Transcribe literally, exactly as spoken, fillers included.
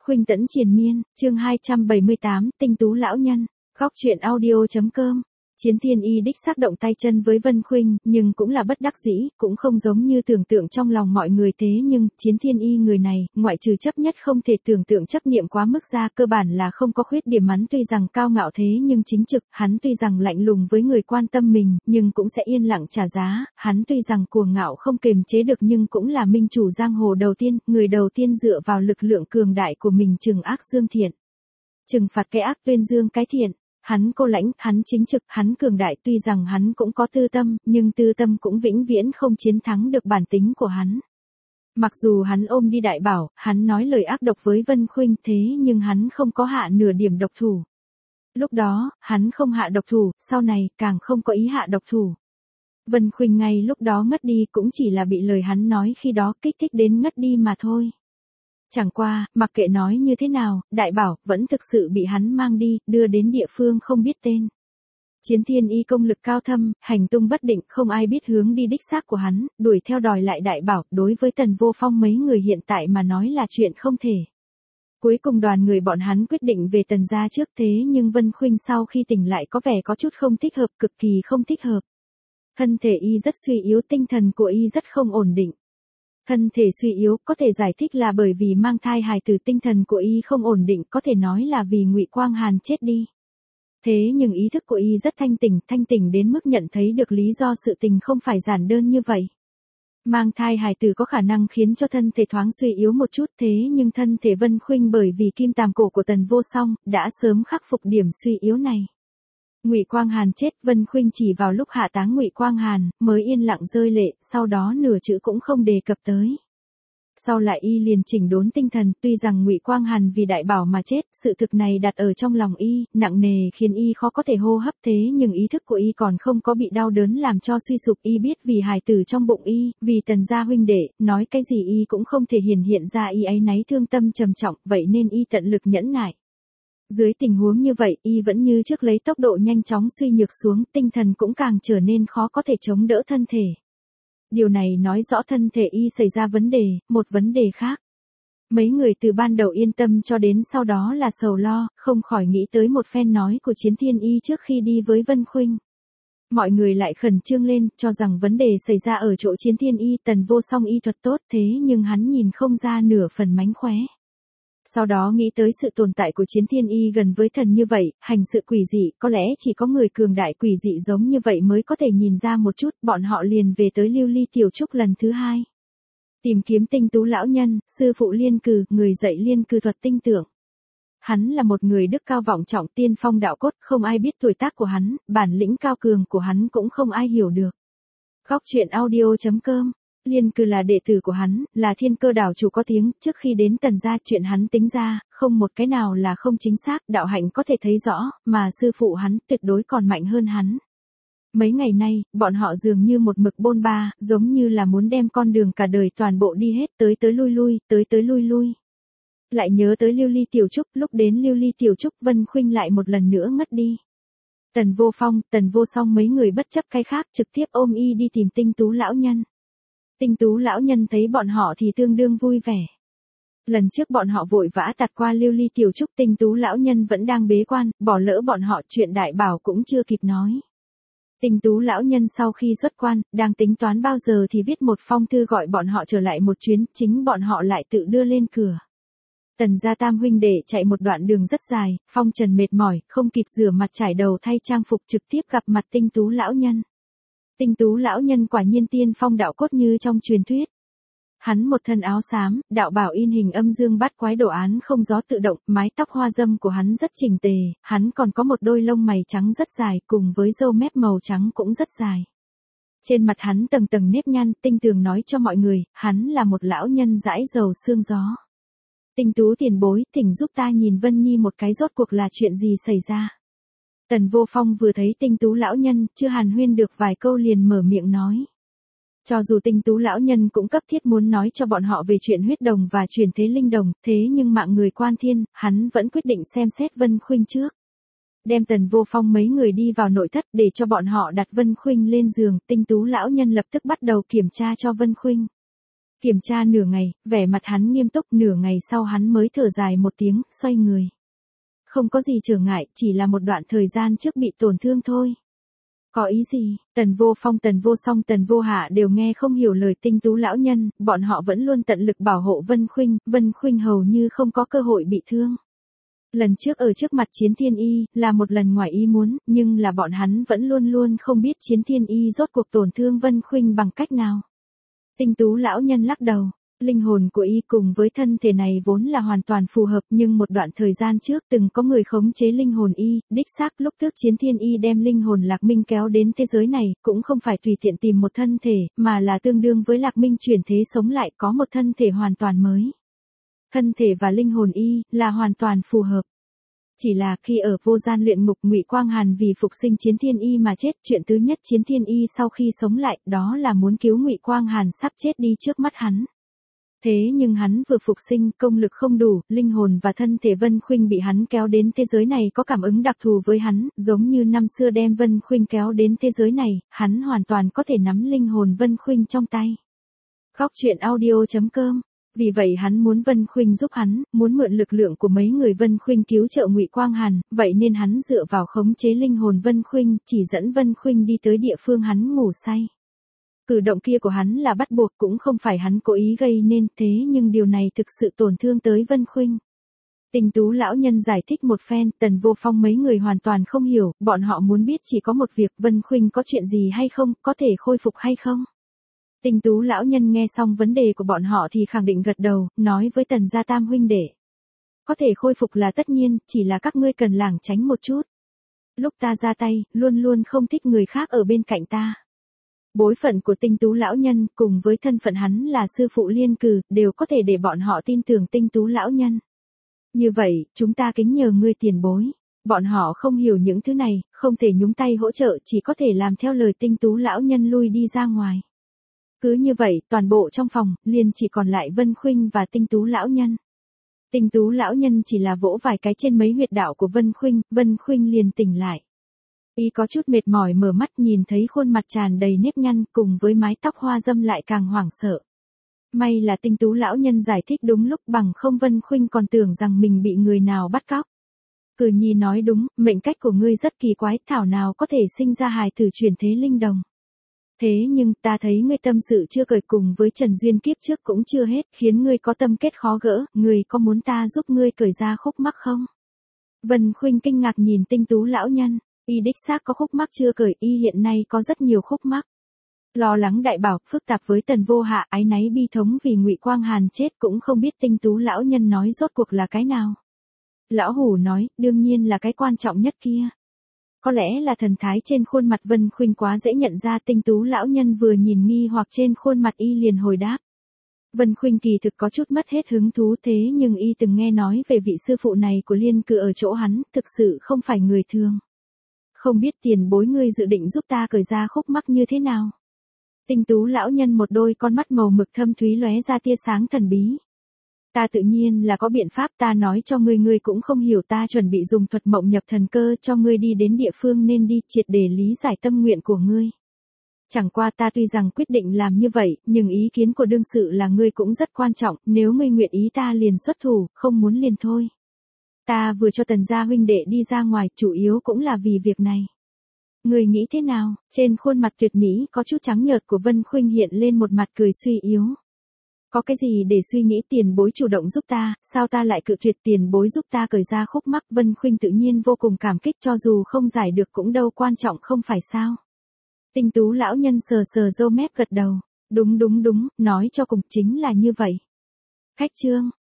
Khuynh Tẫn triền miên, chương hai trăm bảy mươi tám, tinh tú lão nhân, góc truyện audio.com. Chiến Thiên Y đích xác động tay chân với Vân Khuynh, nhưng cũng là bất đắc dĩ, cũng không giống như tưởng tượng trong lòng mọi người thế nhưng, Chiến Thiên Y người này, ngoại trừ chấp nhất không thể tưởng tượng chấp niệm quá mức ra, cơ bản là không có khuyết điểm. Hắn tuy rằng cao ngạo thế nhưng chính trực, hắn tuy rằng lạnh lùng với người quan tâm mình, nhưng cũng sẽ yên lặng trả giá, hắn tuy rằng cuồng ngạo không kềm chế được nhưng cũng là minh chủ giang hồ đầu tiên, người đầu tiên dựa vào lực lượng cường đại của mình trừng ác dương thiện. Trừng phạt cái ác tuyên dương cái thiện. Hắn cô lãnh, hắn chính trực, hắn cường đại, tuy rằng hắn cũng có tư tâm, nhưng tư tâm cũng vĩnh viễn không chiến thắng được bản tính của hắn. Mặc dù hắn ôm đi đại bảo, hắn nói lời ác độc với Vân Khuynh thế nhưng hắn không có hạ nửa điểm độc thủ. Lúc đó, hắn không hạ độc thủ, sau này càng không có ý hạ độc thủ. Vân Khuynh ngay lúc đó ngất đi cũng chỉ là bị lời hắn nói khi đó kích thích đến ngất đi mà thôi. Chẳng qua, mặc kệ nói như thế nào, đại bảo vẫn thực sự bị hắn mang đi, đưa đến địa phương không biết tên. Chiến Thiên Y công lực cao thâm, hành tung bất định, không ai biết hướng đi đích xác của hắn, đuổi theo đòi lại đại bảo, đối với Tần Vô Phong mấy người hiện tại mà nói là chuyện không thể. Cuối cùng đoàn người bọn hắn quyết định về Tần gia trước thế nhưng Vân Khuynh sau khi tỉnh lại có vẻ có chút không thích hợp, cực kỳ không thích hợp. Thân thể y rất suy yếu, tinh thần của y rất không ổn định. Thân thể suy yếu có thể giải thích là bởi vì mang thai hài tử, tinh thần của y không ổn định có thể nói là vì Ngụy Quang Hàn chết đi. Thế nhưng ý thức của y rất thanh tỉnh, thanh tỉnh đến mức nhận thấy được lý do sự tình không phải giản đơn như vậy. Mang thai hài tử có khả năng khiến cho thân thể thoáng suy yếu một chút thế nhưng thân thể Vân Khuynh bởi vì kim tàm cổ của Tần Vô Song đã sớm khắc phục điểm suy yếu này. Ngụy Quang Hàn chết, Vân Khuynh chỉ vào lúc hạ táng Ngụy Quang Hàn mới yên lặng rơi lệ, sau đó nửa chữ cũng không đề cập tới. Sau lại y liền chỉnh đốn tinh thần, tuy rằng Ngụy Quang Hàn vì đại bảo mà chết, sự thực này đặt ở trong lòng y, nặng nề khiến y khó có thể hô hấp thế nhưng ý thức của y còn không có bị đau đớn làm cho suy sụp, y biết vì hài tử trong bụng y, vì Tần gia huynh đệ, nói cái gì y cũng không thể hiển hiện ra y áy náy thương tâm trầm trọng, vậy nên y tận lực nhẫn nại. Dưới tình huống như vậy, y vẫn như trước lấy tốc độ nhanh chóng suy nhược xuống, tinh thần cũng càng trở nên khó có thể chống đỡ thân thể. Điều này nói rõ thân thể y xảy ra vấn đề, một vấn đề khác. Mấy người từ ban đầu yên tâm cho đến sau đó là sầu lo, không khỏi nghĩ tới một phen nói của Chiến Thiên Y trước khi đi với Vân Khuynh. Mọi người lại khẩn trương lên, cho rằng vấn đề xảy ra ở chỗ Chiến Thiên Y, Tần Vô Song y thuật tốt thế nhưng hắn nhìn không ra nửa phần mánh khóe. Sau đó nghĩ tới sự tồn tại của Chiến Thiên Y gần với thần như vậy, hành sự quỷ dị, có lẽ chỉ có người cường đại quỷ dị giống như vậy mới có thể nhìn ra một chút, bọn họ liền về tới Lưu Ly Tiểu Trúc lần thứ hai. Tìm kiếm tinh tú lão nhân, sư phụ Liên Cừ, người dạy Liên Cừ thuật tinh tưởng. Hắn là một người đức cao vọng trọng, tiên phong đạo cốt, không ai biết tuổi tác của hắn, bản lĩnh cao cường của hắn cũng không ai hiểu được. Góc truyện audio.com. Liên Cừ là đệ tử của hắn, là Thiên Cơ đảo chủ có tiếng, trước khi đến Tần gia chuyện hắn tính ra, không một cái nào là không chính xác, đạo hạnh có thể thấy rõ, mà sư phụ hắn tuyệt đối còn mạnh hơn hắn. Mấy ngày nay, bọn họ dường như một mực bôn ba, giống như là muốn đem con đường cả đời toàn bộ đi hết, tới tới lui lui, tới tới lui lui. Lại nhớ tới Lưu Ly Tiểu Trúc, lúc đến Lưu Ly Tiểu Trúc Vân Khuynh lại một lần nữa ngất đi. Tần Vô Phong, Tần Vô Song mấy người bất chấp cái khác trực tiếp ôm y đi tìm tinh tú lão nhân. Tinh tú lão nhân thấy bọn họ thì tương đương vui vẻ. Lần trước bọn họ vội vã tạt qua Lưu Ly Tiểu Trúc, tinh tú lão nhân vẫn đang bế quan, bỏ lỡ bọn họ, chuyện đại bảo cũng chưa kịp nói. Tinh tú lão nhân sau khi xuất quan, đang tính toán bao giờ thì viết một phong thư gọi bọn họ trở lại một chuyến, chính bọn họ lại tự đưa lên cửa. Tần gia tam huynh đệ chạy một đoạn đường rất dài, phong trần mệt mỏi, không kịp rửa mặt trải đầu thay trang phục trực tiếp gặp mặt tinh tú lão nhân. Tinh tú lão nhân quả nhiên tiên phong đạo cốt như trong truyền thuyết. Hắn một thân áo xám, đạo bảo in hình âm dương bát quái đồ án không gió tự động, mái tóc hoa dâm của hắn rất chỉnh tề, hắn còn có một đôi lông mày trắng rất dài cùng với râu mép màu trắng cũng rất dài. Trên mặt hắn tầng tầng nếp nhăn, tinh tường nói cho mọi người, hắn là một lão nhân dãi dầu xương gió. Tinh tú tiền bối, thỉnh giúp ta nhìn Vân Nhi một cái, rốt cuộc là chuyện gì xảy ra. Tần Vô Phong vừa thấy tinh tú lão nhân, chưa hàn huyên được vài câu liền mở miệng nói. Cho dù tinh tú lão nhân cũng cấp thiết muốn nói cho bọn họ về chuyện huyết đồng và chuyển thế linh đồng, thế nhưng mạng người quan thiên, hắn vẫn quyết định xem xét Vân Khuynh trước. Đem Tần Vô Phong mấy người đi vào nội thất để cho bọn họ đặt Vân Khuynh lên giường, tinh tú lão nhân lập tức bắt đầu kiểm tra cho Vân Khuynh. Kiểm tra nửa ngày, vẻ mặt hắn nghiêm túc, nửa ngày sau hắn mới thở dài một tiếng, xoay người. Không có gì trở ngại, chỉ là một đoạn thời gian trước bị tổn thương thôi. Có ý gì? Tần Vô Phong, Tần Vô Song, Tần Vô Hạ đều nghe không hiểu lời Tinh Tú lão nhân, bọn họ vẫn luôn tận lực bảo hộ Vân Khuynh, Vân Khuynh hầu như không có cơ hội bị thương. Lần trước ở trước mặt Chiến Thiên Y, là một lần ngoài ý muốn, nhưng là bọn hắn vẫn luôn luôn không biết Chiến Thiên Y rốt cuộc tổn thương Vân Khuynh bằng cách nào. Tinh Tú lão nhân lắc đầu, linh hồn của y cùng với thân thể này vốn là hoàn toàn phù hợp, nhưng một đoạn thời gian trước từng có người khống chế linh hồn y, đích xác lúc trước Chiến Thiên Y đem linh hồn Lạc Minh kéo đến thế giới này, cũng không phải tùy tiện tìm một thân thể, mà là tương đương với Lạc Minh chuyển thế sống lại, có một thân thể hoàn toàn mới. Thân thể và linh hồn y là hoàn toàn phù hợp. Chỉ là khi ở vô gian luyện ngục, Ngụy Quang Hàn vì phục sinh Chiến Thiên Y mà chết, chuyện thứ nhất Chiến Thiên Y sau khi sống lại, đó là muốn cứu Ngụy Quang Hàn sắp chết đi trước mắt hắn. Thế nhưng hắn vừa phục sinh, công lực không đủ, linh hồn và thân thể Vân Khuynh bị hắn kéo đến thế giới này có cảm ứng đặc thù với hắn, giống như năm xưa đem Vân Khuynh kéo đến thế giới này, hắn hoàn toàn có thể nắm linh hồn Vân Khuynh trong tay. Góc truyện audio chấm com. Vì vậy hắn muốn Vân Khuynh giúp hắn, muốn mượn lực lượng của mấy người Vân Khuynh cứu trợ Ngụy Quang Hàn, vậy nên hắn dựa vào khống chế linh hồn Vân Khuynh, chỉ dẫn Vân Khuynh đi tới địa phương hắn ngủ say. Cử động kia của hắn là bắt buộc, cũng không phải hắn cố ý gây nên, thế nhưng điều này thực sự tổn thương tới Vân Khuynh. Tinh Tú lão nhân giải thích một phen, Tần Vô Phong mấy người hoàn toàn không hiểu, bọn họ muốn biết chỉ có một việc, Vân Khuynh có chuyện gì hay không, có thể khôi phục hay không. Tinh Tú lão nhân nghe xong vấn đề của bọn họ thì khẳng định gật đầu, nói với Tần gia tam huynh đệ. Có thể khôi phục là tất nhiên, chỉ là các ngươi cần lảng tránh một chút. Lúc ta ra tay, luôn luôn không thích người khác ở bên cạnh ta. Bối phận của Tinh Tú lão nhân, cùng với thân phận hắn là sư phụ Liên Cừ, đều có thể để bọn họ tin tưởng Tinh Tú lão nhân. Như vậy, chúng ta kính nhờ ngươi tiền bối. Bọn họ không hiểu những thứ này, không thể nhúng tay hỗ trợ, chỉ có thể làm theo lời Tinh Tú lão nhân lui đi ra ngoài. Cứ như vậy, toàn bộ trong phòng, liền chỉ còn lại Vân Khuynh và Tinh Tú lão nhân. Tinh Tú lão nhân chỉ là vỗ vài cái trên mấy huyệt đạo của Vân Khuynh, Vân Khuynh liền tỉnh lại. Y có chút mệt mỏi mở mắt, nhìn thấy khuôn mặt tràn đầy nếp nhăn cùng với mái tóc hoa dâm lại càng hoảng sợ. May là Tinh Tú lão nhân giải thích đúng lúc, bằng không Vân Khuynh còn tưởng rằng mình bị người nào bắt cóc. Cử Nhi nói đúng, mệnh cách của ngươi rất kỳ quái, thảo nào có thể sinh ra hài tử chuyển thế linh đồng. Thế nhưng ta thấy ngươi tâm sự chưa cởi cùng với Trần Duyên kiếp trước cũng chưa hết, khiến ngươi có tâm kết khó gỡ, ngươi có muốn ta giúp ngươi cởi ra khúc mắc không? Vân Khuynh kinh ngạc nhìn Tinh Tú lão nhân, y đích xác có khúc mắc chưa cởi, y hiện nay có rất nhiều khúc mắc. Lo lắng đại bảo, phức tạp với Tần Vô Hạ, áy náy bi thống vì Ngụy Quang Hàn chết, cũng không biết Tinh Tú lão nhân nói rốt cuộc là cái nào. Lão Hủ nói, đương nhiên là cái quan trọng nhất kia. Có lẽ là thần thái trên khuôn mặt Vân Khuynh quá dễ nhận ra, Tinh Tú lão nhân vừa nhìn nghi hoặc trên khuôn mặt y liền hồi đáp. Vân Khuynh kỳ thực có chút mất hết hứng thú, thế nhưng y từng nghe nói về vị sư phụ này của Liên Cừ ở chỗ hắn, thực sự không phải người thường. Không biết tiền bối ngươi dự định giúp ta cởi ra khúc mắc như thế nào? Tinh Tú lão nhân một đôi con mắt màu mực thâm thúy lóe ra tia sáng thần bí. Ta tự nhiên là có biện pháp, ta nói cho ngươi, ngươi cũng không hiểu, ta chuẩn bị dùng thuật mộng nhập thần cơ cho ngươi đi đến địa phương nên đi, triệt để lý giải tâm nguyện của ngươi. Chẳng qua ta tuy rằng quyết định làm như vậy, nhưng ý kiến của đương sự là ngươi cũng rất quan trọng, nếu ngươi nguyện ý ta liền xuất thủ, không muốn liền thôi. Ta vừa cho Tần gia huynh đệ đi ra ngoài, chủ yếu cũng là vì việc này. Ngươi nghĩ thế nào? Trên khuôn mặt tuyệt mỹ có chút trắng nhợt của Vân Khuynh hiện lên một mặt cười suy yếu. Có cái gì để suy nghĩ, tiền bối chủ động giúp ta, sao ta lại cự tuyệt, tiền bối giúp ta cởi ra khúc mắc. Vân Khuynh tự nhiên vô cùng cảm kích, cho dù không giải được cũng đâu quan trọng, không phải sao? Tinh Tú lão nhân sờ sờ râu mép gật đầu, đúng đúng đúng, nói cho cùng chính là như vậy. Khách trương,